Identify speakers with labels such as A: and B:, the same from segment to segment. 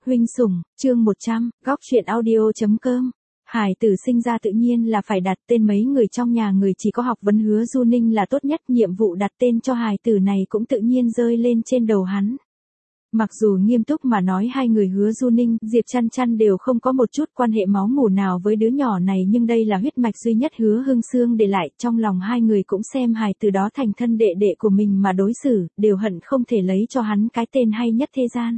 A: Huynh sủng, chương 100, góc truyện audio.com. Hải tử sinh ra tự nhiên là phải đặt tên, mấy người trong nhà người chỉ có học vấn Hứa Du Ninh là tốt nhất, nhiệm vụ đặt tên cho hài tử này cũng tự nhiên rơi lên trên đầu hắn. Mặc dù nghiêm túc mà nói hai người Hứa Du Ninh, Diệp Chăn Chăn đều không có một chút quan hệ máu mủ nào với đứa nhỏ này, nhưng đây là huyết mạch duy nhất Hứa Hưng Sương để lại, trong lòng hai người cũng xem hài tử đó thành thân đệ đệ của mình mà đối xử, đều hận không thể lấy cho hắn cái tên hay nhất thế gian.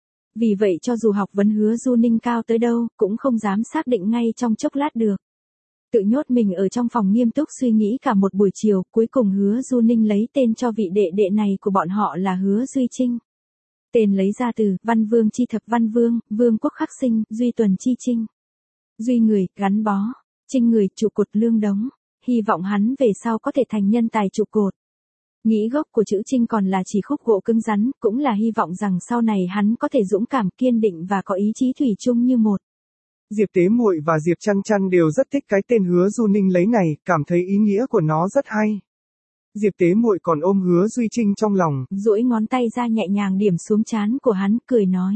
A: Vì vậy cho dù học vấn Hứa Du Ninh cao tới đâu, cũng không dám xác định ngay trong chốc lát được. Tự nhốt mình ở trong phòng nghiêm túc suy nghĩ cả một buổi chiều, cuối cùng Hứa Du Ninh lấy tên cho vị đệ đệ này của bọn họ là Hứa Duy Trinh. Tên lấy ra từ Văn Vương chi thập Văn Vương, Vương quốc khắc sinh, Duy tuần chi Trinh. Duy người, gắn bó, Trinh người, trụ cột lương đống, hy vọng hắn về sau có thể thành nhân tài trụ cột. Nghĩ gốc của chữ Trinh còn là chỉ khúc gỗ cứng rắn, cũng là hy vọng rằng sau này hắn có thể dũng cảm, kiên định và có ý chí thủy chung như một.
B: Diệp Tế Muội và Diệp Chăn Chăn đều rất thích cái tên Hứa Du Ninh lấy này, cảm thấy ý nghĩa của nó rất hay. Diệp Tế Muội còn ôm Hứa Duy Trinh trong lòng,
A: duỗi ngón tay ra nhẹ nhàng điểm xuống trán của hắn, cười nói.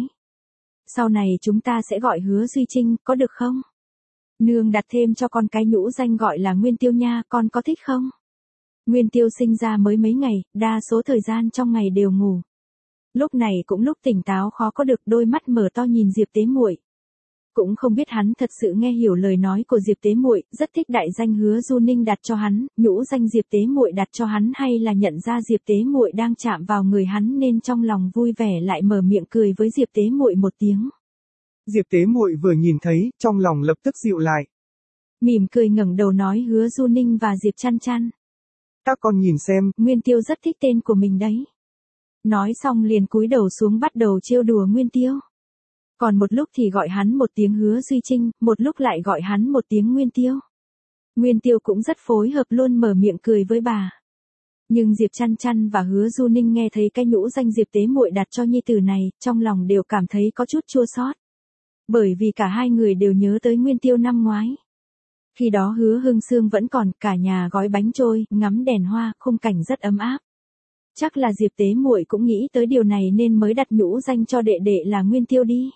A: Sau này chúng ta sẽ gọi Hứa Duy Trinh, có được không? Nương đặt thêm cho con cái nhũ danh gọi là Nguyên Tiêu nha, con có thích không? Nguyên Tiêu sinh ra mới mấy ngày, đa số thời gian trong ngày đều ngủ. Lúc này cũng lúc tỉnh táo khó có được, đôi mắt mở to nhìn Diệp Tế Muội. Cũng không biết hắn thật sự nghe hiểu lời nói của Diệp Tế Muội, rất thích đại danh Hứa Du Ninh đặt cho hắn, nhũ danh Diệp Tế Muội đặt cho hắn, hay là nhận ra Diệp Tế Muội đang chạm vào người hắn nên trong lòng vui vẻ lại mở miệng cười với Diệp Tế Muội một tiếng.
B: Diệp Tế Muội vừa nhìn thấy, trong lòng lập tức dịu lại.
A: Mỉm cười ngẩng đầu nói Hứa Du Ninh và Diệp Chăn Chăn.
B: Các con nhìn xem,
A: Nguyên Tiêu rất thích tên của mình đấy. Nói xong liền cúi đầu xuống bắt đầu trêu đùa Nguyên Tiêu. Còn một lúc thì gọi hắn một tiếng Hứa Duy Trinh, một lúc lại gọi hắn một tiếng Nguyên Tiêu. Nguyên Tiêu cũng rất phối hợp luôn mở miệng cười với bà. Nhưng Diệp Chăn Chăn và Hứa Du Ninh nghe thấy cái nhũ danh Diệp Tế Muội đặt cho nhi tử này, trong lòng đều cảm thấy có chút chua xót. Bởi vì cả hai người đều nhớ tới Nguyên Tiêu năm ngoái. Khi đó Hứa Hưng Sương vẫn còn, cả nhà gói bánh trôi, ngắm đèn hoa, khung cảnh rất ấm áp. Chắc là Diệp Tế Muội cũng nghĩ tới điều này nên mới đặt nhũ danh cho đệ đệ là Nguyên Tiêu đi.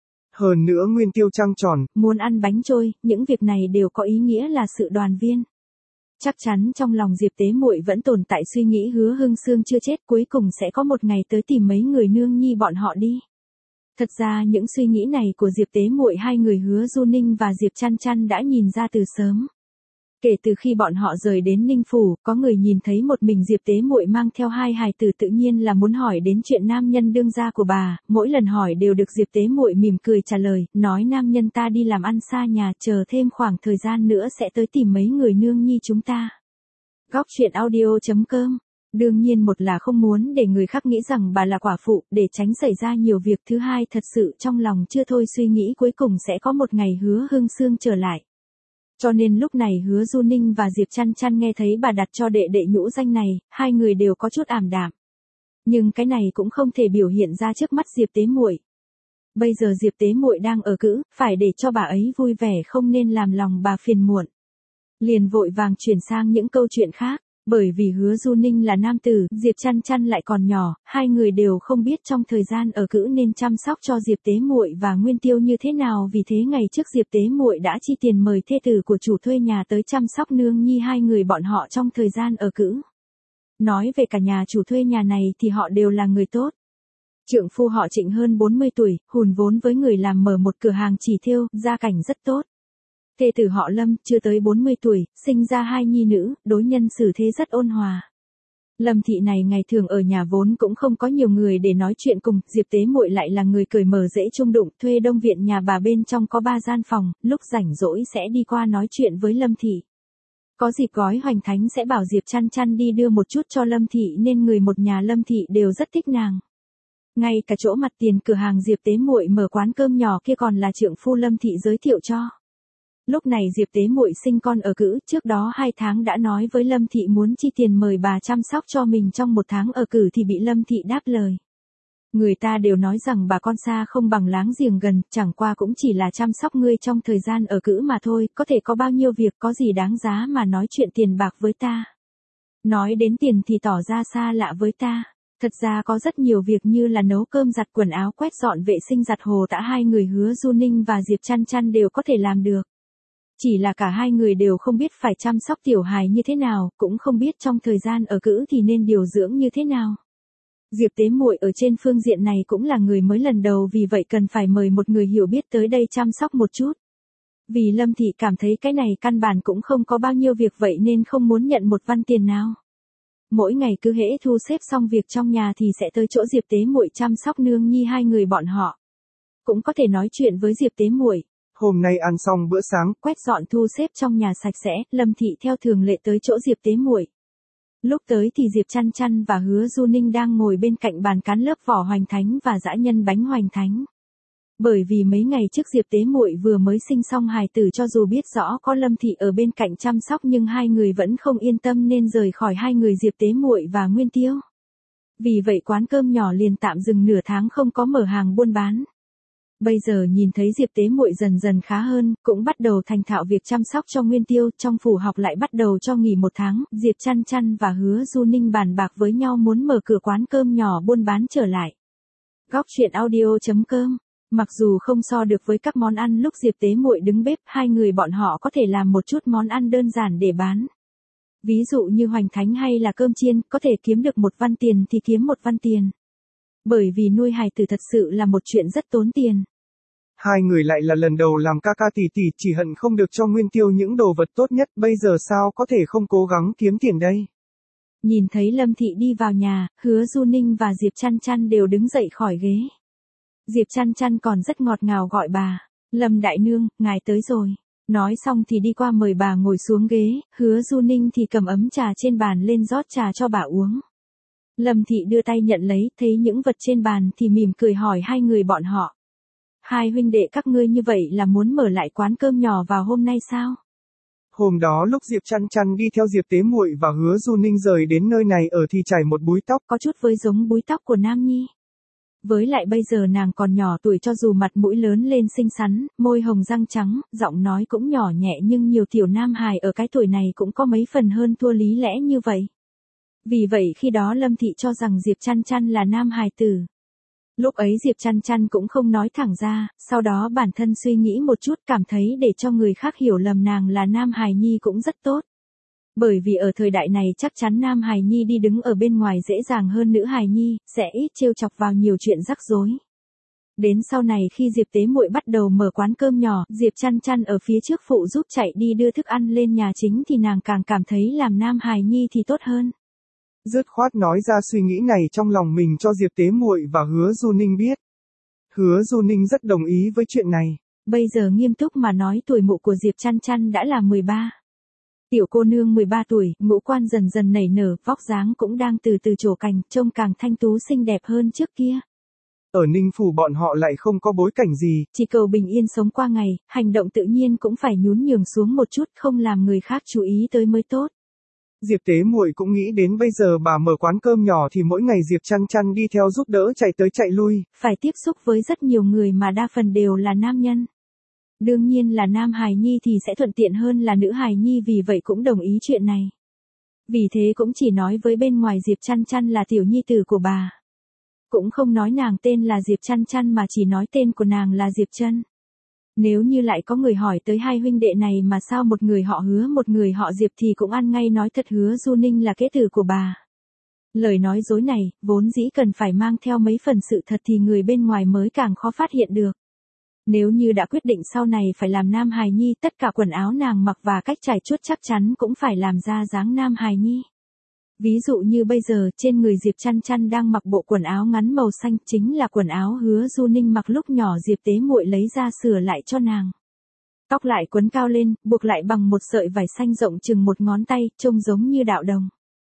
B: Hơn nữa Nguyên Tiêu trăng tròn,
A: muốn ăn bánh trôi, những việc này đều có ý nghĩa là sự đoàn viên. Chắc chắn trong lòng Diệp Tế Muội vẫn tồn tại suy nghĩ Hứa Hưng Sương chưa chết, cuối cùng sẽ có một ngày tới tìm mấy người nương nhi bọn họ đi. Thật ra những suy nghĩ này của Diệp Tế Muội hai người Hứa Du Ninh và Diệp Chăn Chăn đã nhìn ra từ sớm. Kể từ khi bọn họ rời đến Ninh Phủ, có người nhìn thấy một mình Diệp Tế Muội mang theo hai hài tử tự nhiên là muốn hỏi đến chuyện nam nhân đương gia của bà, mỗi lần hỏi đều được Diệp Tế Muội mỉm cười trả lời, nói nam nhân ta đi làm ăn xa nhà, chờ thêm khoảng thời gian nữa sẽ tới tìm mấy người nương nhi chúng ta. Góc truyện audio.com. Đương nhiên một là không muốn để người khác nghĩ rằng bà là quả phụ, để tránh xảy ra nhiều việc, thứ hai thật sự trong lòng chưa thôi suy nghĩ cuối cùng sẽ có một ngày Hứa Hưng Sương trở lại. Cho nên lúc này Hứa Du Ninh và Diệp Chăn Chăn nghe thấy bà đặt cho đệ đệ nhũ danh này, hai người đều có chút ảm đạm. Nhưng cái này cũng không thể biểu hiện ra trước mắt Diệp Tế Muội. Bây giờ Diệp Tế Muội đang ở cữ, phải để cho bà ấy vui vẻ, không nên làm lòng bà phiền muộn. Liền vội vàng chuyển sang những câu chuyện khác. Bởi vì Hứa Du Ninh là nam tử, Diệp Chăn Chăn lại còn nhỏ, hai người đều không biết trong thời gian ở cữ nên chăm sóc cho Diệp Tế Muội và Nguyên Tiêu như thế nào, vì thế ngày trước Diệp Tế Muội đã chi tiền mời thê tử của chủ thuê nhà tới chăm sóc nương nhi hai người bọn họ trong thời gian ở cữ. Nói về cả nhà chủ thuê nhà này thì họ đều là người tốt. Trượng phu họ Trịnh hơn 40 tuổi, hùn vốn với người làm mở một cửa hàng chỉ thêu, gia cảnh rất tốt. Thê tử họ Lâm, chưa tới 40 tuổi, sinh ra hai nhi nữ, đối nhân xử thế rất ôn hòa. Lâm thị này ngày thường ở nhà vốn cũng không có nhiều người để nói chuyện cùng, Diệp Tế Muội lại là người cởi mở dễ chung đụng, thuê đông viện nhà bà bên trong có 3 gian phòng, lúc rảnh rỗi sẽ đi qua nói chuyện với Lâm thị. Có dịp gói hoành thánh sẽ bảo Diệp Chăn Chăn đi đưa một chút cho Lâm thị nên người một nhà Lâm thị đều rất thích nàng. Ngay cả chỗ mặt tiền cửa hàng Diệp Tế Muội mở quán cơm nhỏ kia còn là trượng phu Lâm thị giới thiệu cho. Lúc này Diệp Tế Muội sinh con ở cữ, trước đó 2 tháng đã nói với Lâm thị muốn chi tiền mời bà chăm sóc cho mình trong 1 tháng ở cử thì bị Lâm thị đáp lời. Người ta đều nói rằng bà con xa không bằng láng giềng gần, chẳng qua cũng chỉ là chăm sóc ngươi trong thời gian ở cữ mà thôi, có thể có bao nhiêu việc, có gì đáng giá mà nói chuyện tiền bạc với ta. Nói đến tiền thì tỏ ra xa lạ với ta. Thật ra có rất nhiều việc như là nấu cơm, giặt quần áo, quét dọn vệ sinh, giặt hồ tã hai người Hứa Du Ninh và Diệp Chăn Chăn đều có thể làm được. Chỉ là cả hai người đều không biết phải chăm sóc tiểu hài như thế nào, cũng không biết trong thời gian ở cữ thì nên điều dưỡng như thế nào. Diệp Tế Muội ở trên phương diện này cũng là người mới lần đầu, vì vậy cần phải mời một người hiểu biết tới đây chăm sóc một chút. Vì Lâm Thị cảm thấy cái này căn bản cũng không có bao nhiêu việc, vậy nên không muốn nhận một văn tiền nào. Mỗi ngày cứ hễ thu xếp xong việc trong nhà thì sẽ tới chỗ Diệp Tế Muội chăm sóc nương nhi hai người bọn họ. Cũng có thể nói chuyện với Diệp Tế Muội.
B: Hôm nay ăn xong bữa sáng,
A: quét dọn thu xếp trong nhà sạch sẽ, Lâm Thị theo thường lệ tới chỗ Diệp Tế Muội. Lúc tới thì Diệp Chăn Chăn và Hứa Du Ninh đang ngồi bên cạnh bàn cán lớp vỏ hoành thánh và dã nhân bánh hoành thánh. Bởi vì mấy ngày trước Diệp Tế Muội vừa mới sinh xong hài tử, cho dù biết rõ có Lâm Thị ở bên cạnh chăm sóc nhưng hai người vẫn không yên tâm nên rời khỏi hai người Diệp Tế Muội và Nguyên Tiêu. Vì vậy quán cơm nhỏ liền tạm dừng nửa tháng không có mở hàng buôn bán. Bây giờ nhìn thấy Diệp Tế Muội dần dần khá hơn, cũng bắt đầu thành thạo việc chăm sóc cho Nguyên Tiêu, trong phủ học lại bắt đầu cho nghỉ một tháng, Diệp Chăn Chăn và Hứa Du Ninh bàn bạc với nhau muốn mở cửa quán cơm nhỏ buôn bán trở lại. Góc truyện audio.com. Mặc dù không so được với các món ăn lúc Diệp Tế Muội đứng bếp, hai người bọn họ có thể làm một chút món ăn đơn giản để bán. Ví dụ như hoành thánh hay là cơm chiên, có thể kiếm được một văn tiền thì kiếm một văn tiền. Bởi vì nuôi hài tử thật sự là một chuyện rất tốn tiền.
B: Hai người lại là lần đầu làm ca ca tỷ tỷ, chỉ hận không được cho Nguyên Tiêu những đồ vật tốt nhất, bây giờ sao có thể không cố gắng kiếm tiền đây.
A: Nhìn thấy Lâm Thị đi vào nhà, Hứa Du Ninh và Diệp Chăn Chăn đều đứng dậy khỏi ghế. Diệp Chăn Chăn còn rất ngọt ngào gọi bà, Lâm đại nương, ngài tới rồi. Nói xong thì đi qua mời bà ngồi xuống ghế, Hứa Du Ninh thì cầm ấm trà trên bàn lên rót trà cho bà uống. Lâm Thị đưa tay nhận lấy, thấy những vật trên bàn thì mỉm cười hỏi hai người bọn họ. Hai huynh đệ các ngươi như vậy là muốn mở lại quán cơm nhỏ vào hôm nay sao?
B: Hôm đó lúc Diệp Chăn Chăn đi theo Diệp Tế Muội và Hứa Du Ninh rời đến nơi này ở thì chải một búi tóc.
A: Có chút với giống búi tóc của Nam Nhi. Với lại bây giờ nàng còn nhỏ tuổi, cho dù mặt mũi lớn lên xinh xắn, môi hồng răng trắng, giọng nói cũng nhỏ nhẹ, nhưng nhiều tiểu nam hài ở cái tuổi này cũng có mấy phần hơn thua lý lẽ như vậy. Vì vậy khi đó Lâm Thị cho rằng Diệp Chăn Chăn là nam hài tử. Lúc ấy Diệp Chăn Chăn cũng không nói thẳng ra, sau đó bản thân suy nghĩ một chút cảm thấy để cho người khác hiểu lầm nàng là nam hài nhi cũng rất tốt. Bởi vì ở thời đại này chắc chắn nam hài nhi đi đứng ở bên ngoài dễ dàng hơn nữ hài nhi, sẽ ít trêu chọc vào nhiều chuyện rắc rối. Đến sau này khi Diệp Tế Muội bắt đầu mở quán cơm nhỏ, Diệp Chăn Chăn ở phía trước phụ giúp chạy đi đưa thức ăn lên nhà chính thì nàng càng cảm thấy làm nam hài nhi thì tốt hơn.
B: Dứt khoát nói ra suy nghĩ này trong lòng mình cho Diệp Tế Muội và Hứa Du Ninh biết. Hứa Du Ninh rất đồng ý với chuyện này.
A: Bây giờ nghiêm túc mà nói, tuổi mụ của Diệp Chăn Chăn đã là 13. Tiểu cô nương 13 tuổi, ngũ quan dần dần nảy nở, vóc dáng cũng đang từ từ trổ cành, trông càng thanh tú xinh đẹp hơn trước kia.
B: Ở Ninh Phủ bọn họ lại không có bối cảnh gì.
A: Chỉ cầu bình yên sống qua ngày, hành động tự nhiên cũng phải nhún nhường xuống một chút, không làm người khác chú ý tới mới tốt.
B: Diệp Tế Muội cũng nghĩ đến bây giờ bà mở quán cơm nhỏ thì mỗi ngày Diệp Chăn Chăn đi theo giúp đỡ chạy tới chạy lui.
A: Phải tiếp xúc với rất nhiều người mà đa phần đều là nam nhân. Đương nhiên là nam hài nhi thì sẽ thuận tiện hơn là nữ hài nhi, vì vậy cũng đồng ý chuyện này. Vì thế cũng chỉ nói với bên ngoài Diệp Chăn Chăn là tiểu nhi tử của bà. Cũng không nói nàng tên là Diệp Chăn Chăn mà chỉ nói tên của nàng là Diệp Chân. Nếu như lại có người hỏi tới hai huynh đệ này mà sao một người họ Hứa một người họ Diệp thì cũng ăn ngay nói thật Hứa Du Ninh là kế tử của bà. Lời nói dối này, vốn dĩ cần phải mang theo mấy phần sự thật thì người bên ngoài mới càng khó phát hiện được. Nếu như đã quyết định sau này phải làm nam hài nhi, tất cả quần áo nàng mặc và cách trải chuốt chắc chắn cũng phải làm ra dáng nam hài nhi. Ví dụ như bây giờ trên người Diệp Chăn Chăn đang mặc bộ quần áo ngắn màu xanh, chính là quần áo Hứa Du Ninh mặc lúc nhỏ Diệp Tế Muội lấy ra sửa lại cho nàng. Tóc lại quấn cao lên, buộc lại bằng một sợi vải xanh rộng chừng một ngón tay, trông giống như đạo đồng.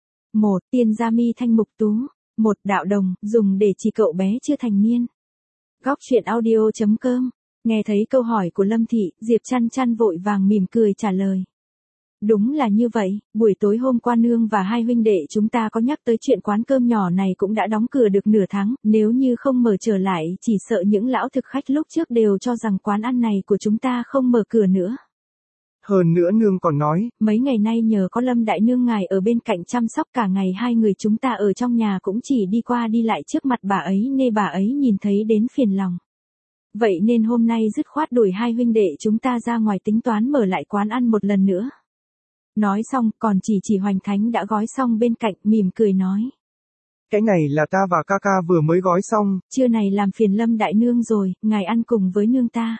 A: 1. Tiên gia mi thanh mục tú. 1. Đạo đồng, dùng để chỉ cậu bé chưa thành niên. Góc truyện audio.com. Nghe thấy câu hỏi của Lâm Thị, Diệp Chăn Chăn vội vàng mỉm cười trả lời. Đúng là như vậy, buổi tối hôm qua nương và hai huynh đệ chúng ta có nhắc tới chuyện quán cơm nhỏ này cũng đã đóng cửa được nửa tháng, nếu như không mở trở lại chỉ sợ những lão thực khách lúc trước đều cho rằng quán ăn này của chúng ta không mở cửa nữa.
B: Hơn nữa nương còn nói,
A: mấy ngày nay nhờ có Lâm đại nương ngài ở bên cạnh chăm sóc cả ngày, hai người chúng ta ở trong nhà cũng chỉ đi qua đi lại trước mặt bà ấy nên bà ấy nhìn thấy đến phiền lòng. Vậy nên hôm nay dứt khoát đuổi hai huynh đệ chúng ta ra ngoài tính toán mở lại quán ăn một lần nữa. Nói xong còn chỉ Hoành Thánh đã gói xong bên cạnh, mỉm cười nói.
B: Cái này là ta và ca ca vừa mới gói xong.
A: Trưa này làm phiền Lâm đại nương rồi, ngài ăn cùng với nương ta.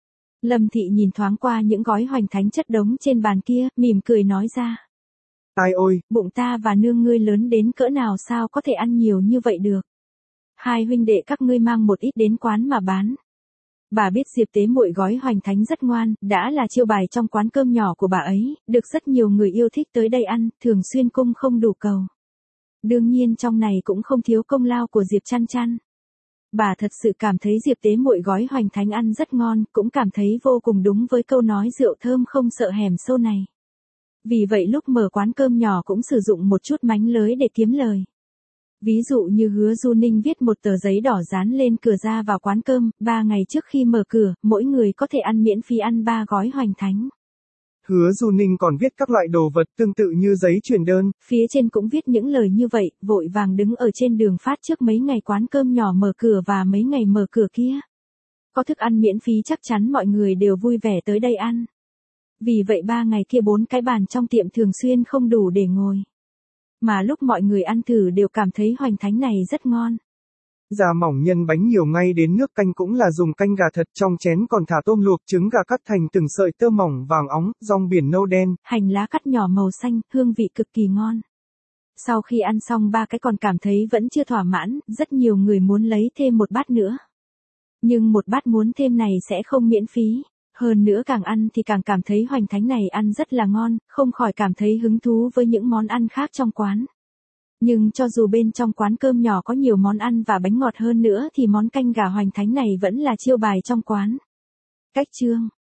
A: Lâm thị nhìn thoáng qua những gói Hoành Thánh chất đống trên bàn kia, mỉm cười nói ra.
B: Ai ôi,
A: bụng ta và nương ngươi lớn đến cỡ nào sao có thể ăn nhiều như vậy được. Hai huynh đệ các ngươi mang một ít đến quán mà bán. Bà biết Diệp Tế Muội gói Hoành Thánh rất ngoan, đã là chiêu bài trong quán cơm nhỏ của bà ấy, được rất nhiều người yêu thích tới đây ăn, thường xuyên cung không đủ cầu. Đương nhiên trong này cũng không thiếu công lao của Diệp Chăn Chăn. Bà thật sự cảm thấy Diệp Tế Muội gói Hoành Thánh ăn rất ngon, cũng cảm thấy vô cùng đúng với câu nói rượu thơm không sợ hẻm sâu này. Vì vậy lúc mở quán cơm nhỏ cũng sử dụng một chút mánh lới để kiếm lời. Ví dụ như Hứa Du Ninh viết một tờ giấy đỏ dán lên cửa ra vào quán cơm, 3 ngày trước khi mở cửa, mỗi người có thể ăn miễn phí ăn 3 gói Hoành Thánh.
B: Hứa Du Ninh còn viết các loại đồ vật tương tự như giấy truyền đơn.
A: Phía trên cũng viết những lời như vậy, vội vàng đứng ở trên đường phát trước mấy ngày quán cơm nhỏ mở cửa và mấy ngày mở cửa kia. Có thức ăn miễn phí chắc chắn mọi người đều vui vẻ tới đây ăn. Vì vậy 3 ngày kia 4 cái bàn trong tiệm thường xuyên không đủ để ngồi. Mà lúc mọi người ăn thử đều cảm thấy Hoành Thánh này rất ngon.
B: Da mỏng nhân bánh nhiều ngay đến nước canh cũng là dùng canh gà thật, trong chén còn thả tôm luộc, trứng gà cắt thành từng sợi tơ mỏng vàng óng, rong biển nâu đen,
A: hành lá cắt nhỏ màu xanh, hương vị cực kỳ ngon. Sau khi ăn xong 3 cái còn cảm thấy vẫn chưa thỏa mãn, rất nhiều người muốn lấy thêm một bát nữa. Nhưng một bát muốn thêm này sẽ không miễn phí. Hơn nữa càng ăn thì càng cảm thấy Hoành Thánh này ăn rất là ngon, không khỏi cảm thấy hứng thú với những món ăn khác trong quán. Nhưng cho dù bên trong quán cơm nhỏ có nhiều món ăn và bánh ngọt hơn nữa thì món canh gà Hoành Thánh này vẫn là chiêu bài trong quán. Cách chương